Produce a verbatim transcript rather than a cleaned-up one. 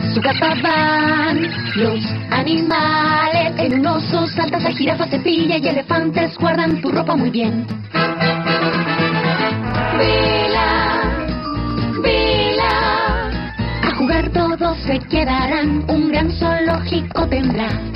su casa van los animales. En un oso saltas, hay jirafas, cepilla y elefantes guardan tu ropa muy bien. Vela, vela, a jugar todos se quedarán, un gran zoológico tendrá.